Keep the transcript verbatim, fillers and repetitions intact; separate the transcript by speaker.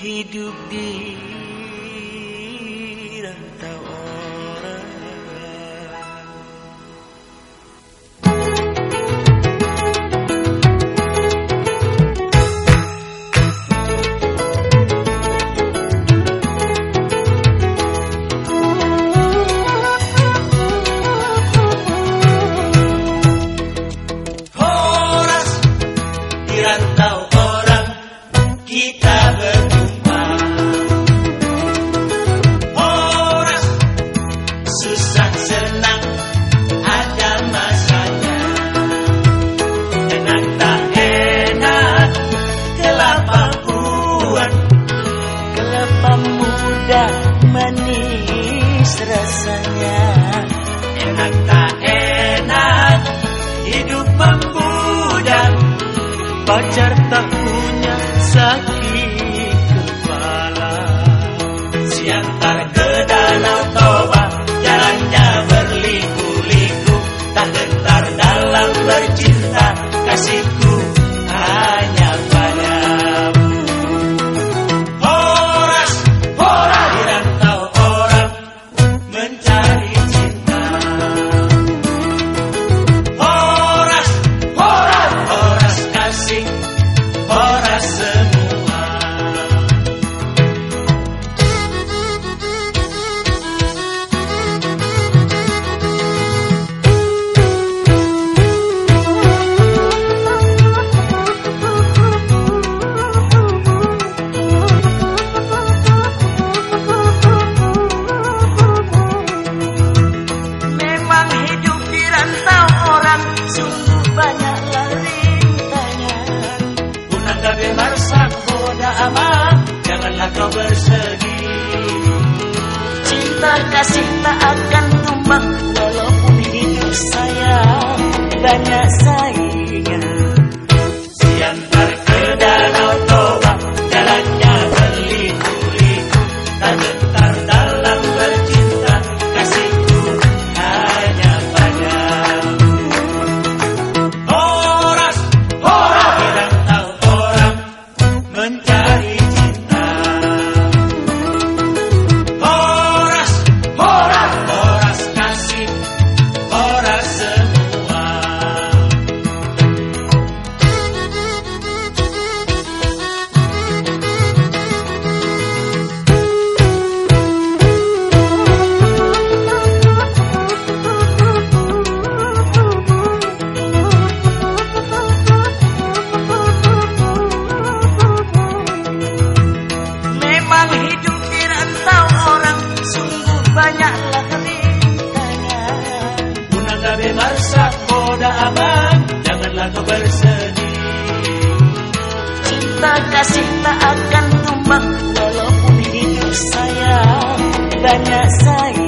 Speaker 1: hidup di rantau orang. Horas di rantau orang kita berjumpa. Horas susah senang ada masanya. Enak tak enak kelapa buat, kelapa muda manis rasanya. Enak tak enak hidup membudak, pacar tak punya sakit kepala. Siantar ke danau Toba, jalannya berliku-liku, tak gentar dalam bercinta, kasihku hanya padamu. Horas, horas di rantau orang mencari cinta. Horas, horas, horas kasih, horas semua. Memang hidup di rantau orang sungguh banyaklah rintangan. Punang gabe marsak boda amat, janganlah kau bersedih. Cinta kasih tak akan tumbang, walaupun hidup saya banyak saingan. Siantar ke danau Toba, jalannya berliku-liku, tak gentar dalam bercinta, kasihku hanya padamu. Horas, horas di rantau orang mencari cinta. Horas, horas, horas kasih, horas semua. Memang hidup di rantau orang sungguh banyaklah rintangan. Punang gabe marsak boda aman, janganlah kau bersedih. Cinta kasih tak akan tumbang, walaupun hidup saya banyak saingan.